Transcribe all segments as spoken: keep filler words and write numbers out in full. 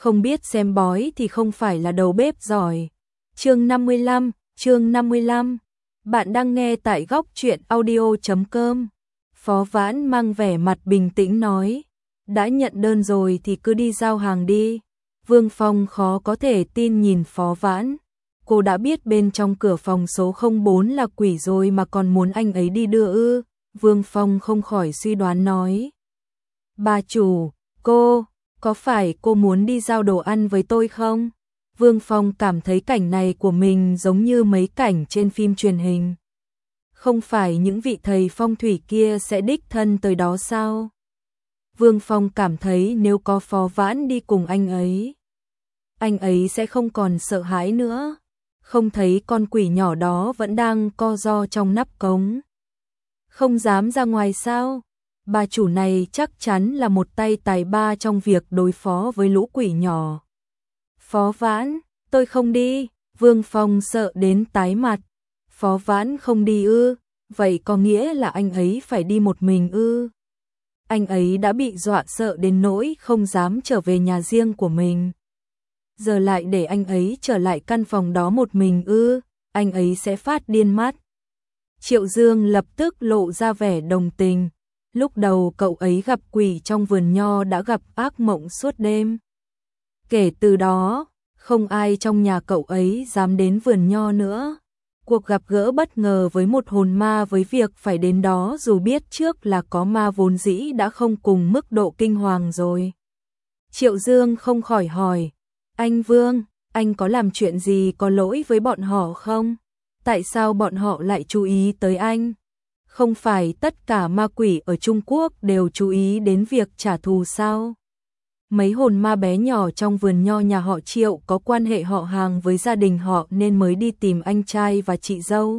không biết xem bói thì không phải là đầu bếp giỏi. Chương năm mươi lăm, chương năm mươi lăm. Bạn đang nghe tại góc truyện audio chấm com. Phó Vãn mang vẻ mặt bình tĩnh nói, đã nhận đơn rồi thì cứ đi giao hàng đi. Vương Phong khó có thể tin nhìn Phó Vãn. Cô đã biết bên trong cửa phòng số không bốn là quỷ rồi mà còn muốn anh ấy đi đưa ư? Vương Phong không khỏi suy đoán nói. Bà chủ, cô, có phải cô muốn đi giao đồ ăn với tôi không? Vương Phong cảm thấy cảnh này của mình giống như mấy cảnh trên phim truyền hình. Không phải những vị thầy phong thủy kia sẽ đích thân tới đó sao? Vương Phong cảm thấy nếu có Phó Vãn đi cùng anh ấy, anh ấy sẽ không còn sợ hãi nữa. Không thấy con quỷ nhỏ đó vẫn đang co ro trong nắp cống. Không dám ra ngoài sao? Bà chủ này chắc chắn là một tay tài ba trong việc đối phó với lũ quỷ nhỏ. Phó Vãn, tôi không đi. Vương Phong sợ đến tái mặt. Phó Vãn không đi ư? Vậy có nghĩa là anh ấy phải đi một mình ư? Anh ấy đã bị dọa sợ đến nỗi không dám trở về nhà riêng của mình. Giờ lại để anh ấy trở lại căn phòng đó một mình ư? Anh ấy sẽ phát điên mất. Triệu Dương lập tức lộ ra vẻ đồng tình. Lúc đầu cậu ấy gặp quỷ trong vườn nho đã gặp ác mộng suốt đêm. Kể từ đó, không ai trong nhà cậu ấy dám đến vườn nho nữa. Cuộc gặp gỡ bất ngờ với một hồn ma với việc phải đến đó dù biết trước là có ma vốn dĩ đã không cùng mức độ kinh hoàng rồi. Triệu Dương không khỏi hỏi, anh Vương, anh có làm chuyện gì có lỗi với bọn họ không? Tại sao bọn họ lại chú ý tới anh? Không phải tất cả ma quỷ ở Trung Quốc đều chú ý đến việc trả thù sao? Mấy hồn ma bé nhỏ trong vườn nho nhà họ Triệu có quan hệ họ hàng với gia đình họ nên mới đi tìm anh trai và chị dâu.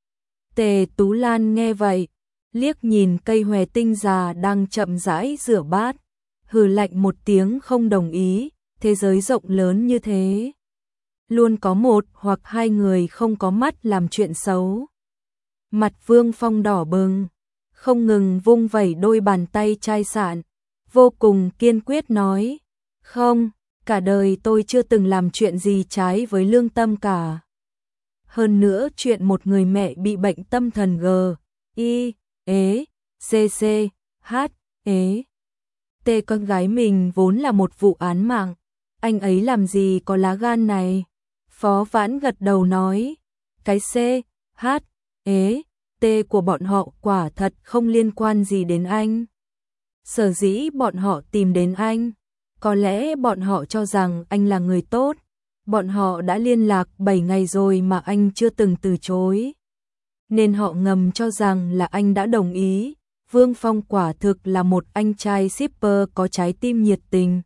Tề Tú Lan nghe vậy, liếc nhìn cây hòe tinh già đang chậm rãi rửa bát, hừ lạnh một tiếng không đồng ý. Thế giới rộng lớn như thế, luôn có một hoặc hai người không có mắt làm chuyện xấu. Mặt Vương Phong đỏ bừng, không ngừng vung vẩy đôi bàn tay chai sạn, vô cùng kiên quyết nói, không, cả đời tôi chưa từng làm chuyện gì trái với lương tâm cả. Hơn nữa chuyện một người mẹ bị bệnh tâm thần G, I, ế, C, C, H, ế, T con gái mình vốn là một vụ án mạng. Anh ấy làm gì có lá gan này? Phó Vãn gật đầu nói, cái C, H, ế, T của bọn họ quả thật không liên quan gì đến anh. Sở dĩ bọn họ tìm đến anh, có lẽ bọn họ cho rằng anh là người tốt. Bọn họ đã liên lạc bảy ngày rồi mà anh chưa từng từ chối. Nên họ ngầm cho rằng là anh đã đồng ý. Vương Phong quả thực là một anh trai shipper có trái tim nhiệt tình.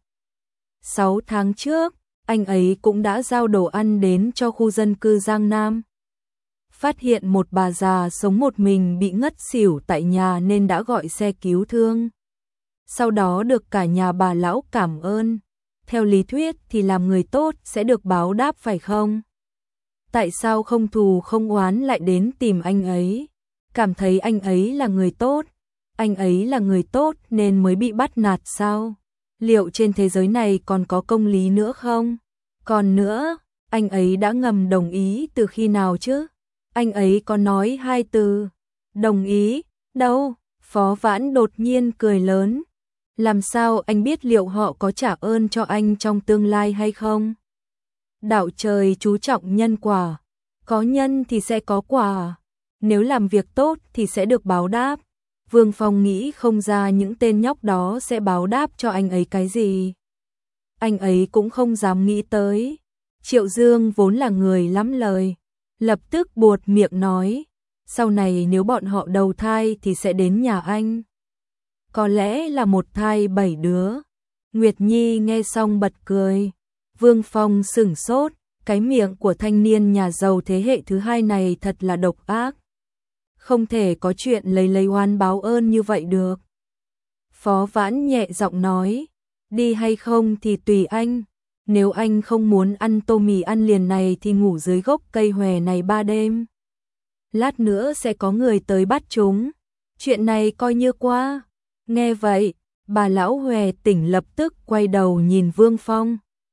Sáu tháng trước, anh ấy cũng đã giao đồ ăn đến cho khu dân cư Giang Nam. Phát hiện một bà già sống một mình bị ngất xỉu tại nhà nên đã gọi xe cứu thương. Sau đó được cả nhà bà lão cảm ơn. Theo lý thuyết thì làm người tốt sẽ được báo đáp phải không? Tại sao không thù không oán lại đến tìm anh ấy? Cảm thấy anh ấy là người tốt. Anh ấy là người tốt nên mới bị bắt nạt sao? Liệu trên thế giới này còn có công lý nữa không? Còn nữa, anh ấy đã ngầm đồng ý từ khi nào chứ? Anh ấy có nói hai từ đồng ý, đâu? Phó Vãn đột nhiên cười lớn. Làm sao anh biết liệu họ có trả ơn cho anh trong tương lai hay không? Đạo trời chú trọng nhân quả, có nhân thì sẽ có quả. Nếu làm việc tốt thì sẽ được báo đáp. Vương Phong nghĩ không ra những tên nhóc đó sẽ báo đáp cho anh ấy cái gì. Anh ấy cũng không dám nghĩ tới. Triệu Dương vốn là người lắm lời, lập tức buột miệng nói, sau này nếu bọn họ đầu thai thì sẽ đến nhà anh. Có lẽ là một thai bảy đứa. Nguyệt Nhi nghe xong bật cười. Vương Phong sửng sốt, cái miệng của thanh niên nhà giàu thế hệ thứ hai này thật là độc ác. Không thể có chuyện lấy lấy oán báo ơn như vậy được. Phó Vãn nhẹ giọng nói, đi hay không thì tùy anh. Nếu anh không muốn ăn tô mì ăn liền này thì ngủ dưới gốc cây hòe này ba đêm. Lát nữa sẽ có người tới bắt chúng. Chuyện này coi như qua. Nghe vậy, bà lão hòe tỉnh lập tức quay đầu nhìn Vương Phong.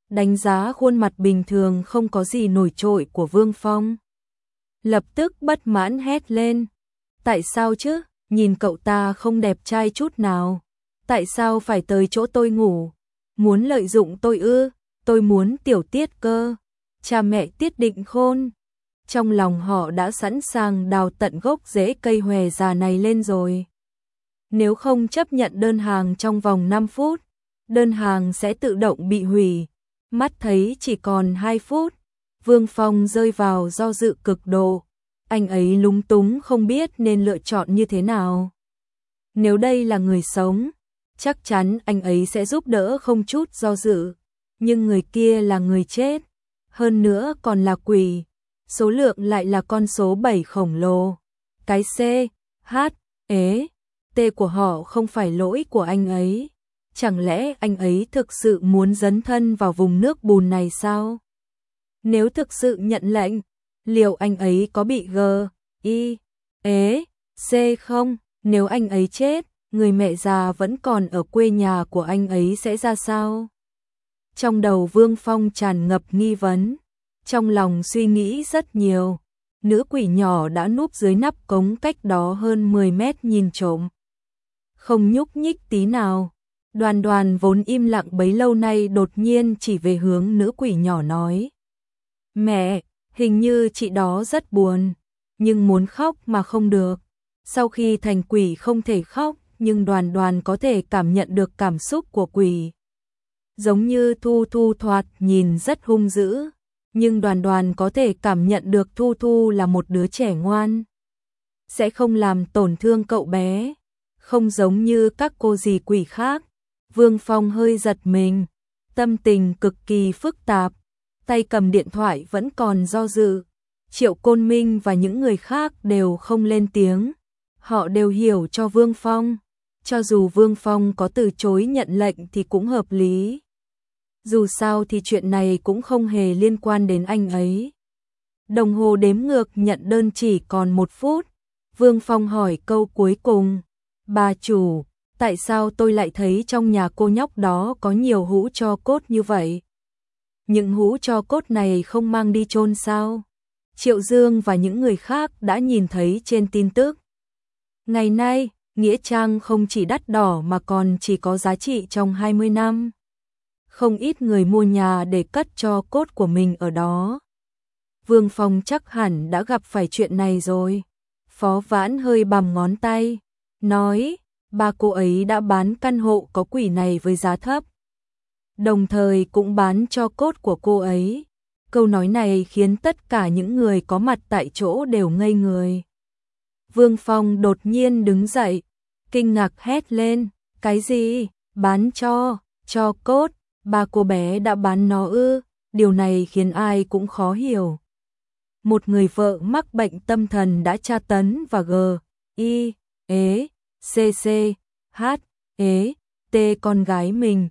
đánh giá khuôn mặt bình thường không có gì nổi trội của Vương Phong. Lập tức bất mãn hét lên. Tại sao chứ, nhìn cậu ta không đẹp trai chút nào. Tại sao phải tới chỗ tôi ngủ? Muốn lợi dụng tôi ư? Tôi muốn tiểu Tiết cơ. Cha mẹ Tiết Định Khôn. Trong lòng họ đã sẵn sàng đào tận gốc rễ cây hòe già này lên rồi. Nếu không chấp nhận đơn hàng trong vòng năm phút, đơn hàng sẽ tự động bị hủy. Mắt thấy chỉ còn hai phút, Vương Phong rơi vào do dự cực độ. Anh ấy lúng túng không biết nên lựa chọn như thế nào. Nếu đây là người sống, chắc chắn anh ấy sẽ giúp đỡ không chút do dự. Nhưng người kia là người chết, hơn nữa còn là quỷ. Số lượng lại là con số bảy khổng lồ. Cái C, H, ế, T của họ không phải lỗi của anh ấy. Chẳng lẽ anh ấy thực sự muốn dấn thân vào vùng nước bùn này sao? Nếu thực sự nhận lệnh, liệu anh ấy có bị G, I, ế, C không? Nếu anh ấy chết, người mẹ già vẫn còn ở quê nhà của anh ấy sẽ ra sao? Trong đầu Vương Phong tràn ngập nghi vấn, trong lòng suy nghĩ rất nhiều. Nữ quỷ nhỏ đã núp dưới nắp cống cách đó hơn mười mét nhìn trộm. Không nhúc nhích tí nào. Đoàn Đoàn vốn im lặng bấy lâu nay đột nhiên chỉ về hướng nữ quỷ nhỏ nói. Mẹ, hình như chị đó rất buồn, nhưng muốn khóc mà không được. Sau khi thành quỷ không thể khóc, nhưng Đoàn Đoàn có thể cảm nhận được cảm xúc của quỷ. Giống như Thu Thu thoạt nhìn rất hung dữ, nhưng Đoàn Đoàn có thể cảm nhận được Thu Thu là một đứa trẻ ngoan. Sẽ không làm tổn thương cậu bé, không giống như các cô dì quỷ khác. Vương Phong hơi giật mình, tâm tình cực kỳ phức tạp, tay cầm điện thoại vẫn còn do dự. Triệu Côn Minh và những người khác đều không lên tiếng, họ đều hiểu cho Vương Phong, cho dù Vương Phong có từ chối nhận lệnh thì cũng hợp lý. Dù sao thì chuyện này cũng không hề liên quan đến anh ấy. Đồng hồ đếm ngược nhận đơn chỉ còn một phút, Vương Phong hỏi câu cuối cùng. Bà chủ, tại sao tôi lại thấy trong nhà cô nhóc đó có nhiều hũ tro cốt như vậy? Những hũ tro cốt này không mang đi chôn sao? Triệu Dương và những người khác đã nhìn thấy trên tin tức. Ngày nay, nghĩa trang không chỉ đắt đỏ mà còn chỉ có giá trị trong hai mươi năm. Không ít người mua nhà để cất tro cốt của mình ở đó. Vương Phong chắc hẳn đã gặp phải chuyện này rồi. Phó Vãn hơi bằm ngón tay, nói, ba cô ấy đã bán căn hộ có quỷ này với giá thấp. Đồng thời cũng bán tro cốt của cô ấy. Câu nói này khiến tất cả những người có mặt tại chỗ đều ngây người. Vương Phong đột nhiên đứng dậy, kinh ngạc hét lên, cái gì? Bán cho, tro cốt, ba cô bé đã bán nó ư? Điều này khiến ai cũng khó hiểu. Một người vợ mắc bệnh tâm thần đã tra tấn và g, i, ế, cc, h, ế, t con gái mình.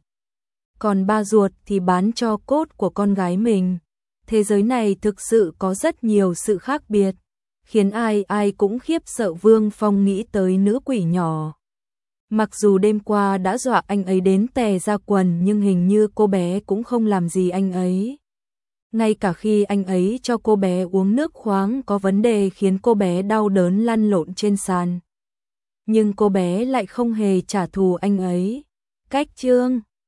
Còn ba ruột thì bán cho cốt của con gái mình. Thế giới này thực sự có rất nhiều sự khác biệt, khiến ai ai cũng khiếp sợ. Vương Phong nghĩ tới nữ quỷ nhỏ. Mặc dù đêm qua đã dọa anh ấy đến tè ra quần nhưng hình như cô bé cũng không làm gì anh ấy. Ngay cả khi anh ấy cho cô bé uống nước khoáng có vấn đề khiến cô bé đau đớn lăn lộn trên sàn. Nhưng cô bé lại không hề trả thù anh ấy. Cách chương